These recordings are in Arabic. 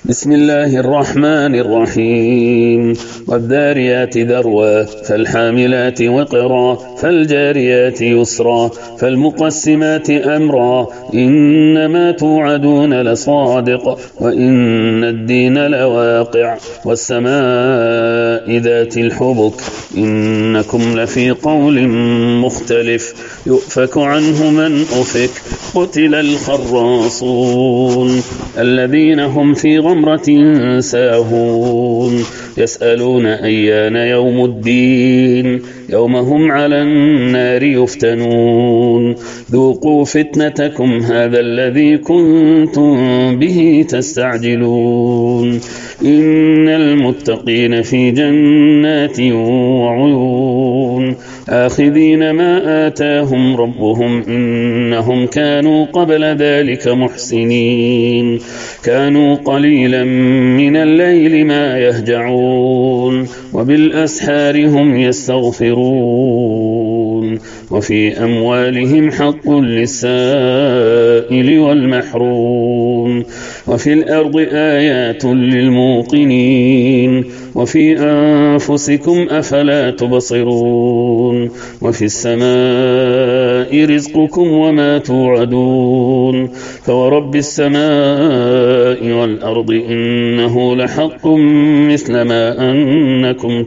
بسم الله الرحمن الرحيم والذاريات ذروا فالحاملات وقرا فالجاريات يسرا فالمقسمات أمرا إنما توعدون لصادق وإن الدين لواقع والسماء ذات الحبك إنكم لفي قول مختلف يؤفك عنه من أفك قتل الخراصون الذين هم في غمرة ساهون يسألون أيان يوم الدين يوم هم على النار يفتنون ذوقوا فتنتكم هذا الذي كنتم به تستعجلون إن المتقين في جنات وعيون آخذين ما آتاهم ربهم إنهم كانوا قبل ذلك محسنين كانوا قليلا من الليل ما يهجعون وبالأسحار هم يستغفرون وفي أموالهم حق للسائل والمحروم وفي الأرض آيات للموقنين وفي أنفسكم أفلا تبصرون وفي السماء رزقكم وما توعدون فورب السماء والأرض إنه لحق مثل ما أنكم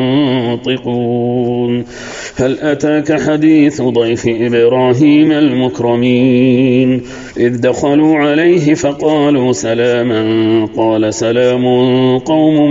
تنطقون هل أتاك حديث ضيف إبراهيم المكرمين إذ دخلوا عليه فقالوا سلاما قال سلام قوم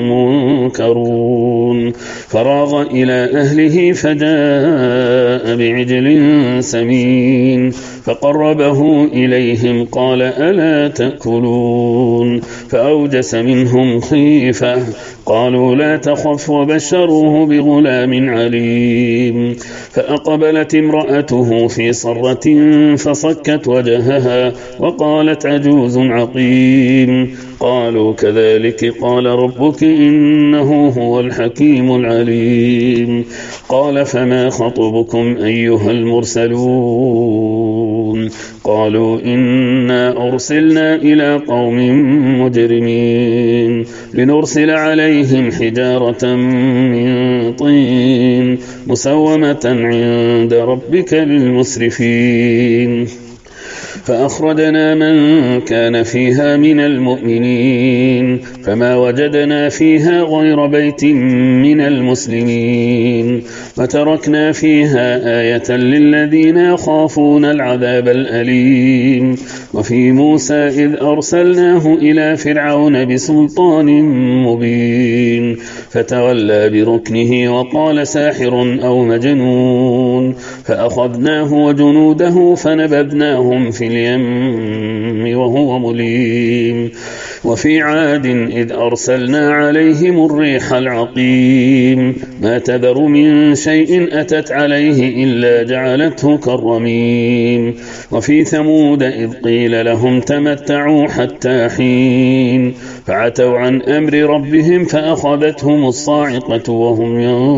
منكرون فراغ إلى أهله فجاء بعجل سمين فقربه إليهم قال ألا تأكلون فأوجس منهم خيفة قالوا لا تخف وبشروه بغلام عليم فأقبلت امرأته في صرة فصكت وجهها وقالت عجوز عقيم قالوا كذلك قال ربك إنه هو الحكيم العليم قال فما خطبكم أيها المرسلون قالوا إنا أرسلنا إلى قوم مجرمين لنرسل عليهم حجارة من طين مسومة عند ربك للمسرفين فأخرجنا من كان فيها من المؤمنين فما وجدنا فيها غير بيت من المسلمين وتركنا فيها آية للذين يخافون العذاب الأليم وفي موسى إذ أرسلناه إلى فرعون بسلطان مبين فتولى بركنه وقال ساحر أو مجنون فأخذناه وجنوده فنبذناهم في اليم وهو مليم وفي عاد إذ أرسلنا عليهم الريح العقيم ما تذر من شيء أتت عليه إلا جعلته كالرميم وفي ثمود إذ قيل لهم تمتعوا حتى حين فعتوا عن أمر ربهم فأخذتهم الصاعقة وهم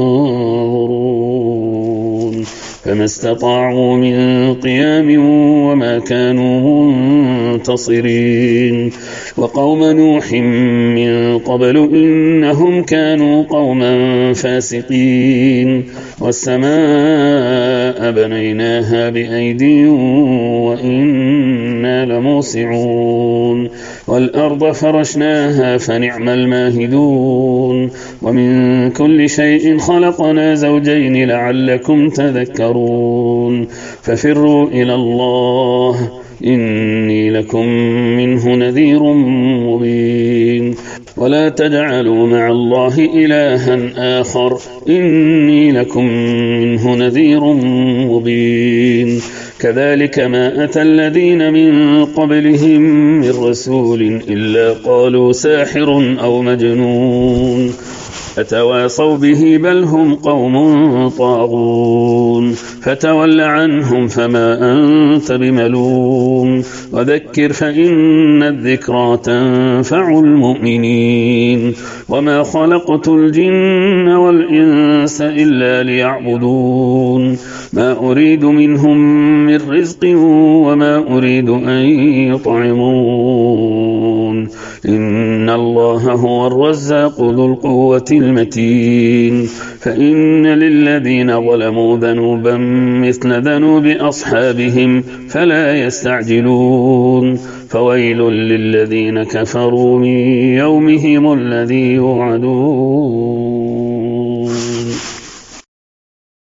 ينظرون فما استطاعوا من قيام وما كانوا منتصرين وقوم نوح من قبل إنهم كانوا قوما فاسقين والسماء بنيناها بأيدي وإنا لموسعون والأرض فرشناها فنعم الماهدون ومن كل شيء خلقنا زوجين لعلكم تذكرون ففروا إلى الله إني لكم منه نذير مبين ولا تجعلوا مع الله إلها آخر إني لكم منه نذير مبين كذلك ما أتى الذين من قبلهم من رسول إلا قالوا ساحر أو مجنون أتواصوا به بل هم قوم طاغون فتول عنهم فما أنت بملوم وذكر فإن الذكرى تنفع المؤمنين وما خلقت الجن والإنس إلا ليعبدون ما أريد منهم من رزق وما أريد أن يطعمون إن الله هو الرزاق ذو القوة المتين فإن للذين ظلموا ذنوبا مثل ذنوب أصحابهم فلا يستعجلون فويل للذين كفروا من يومهم الذي يوعدون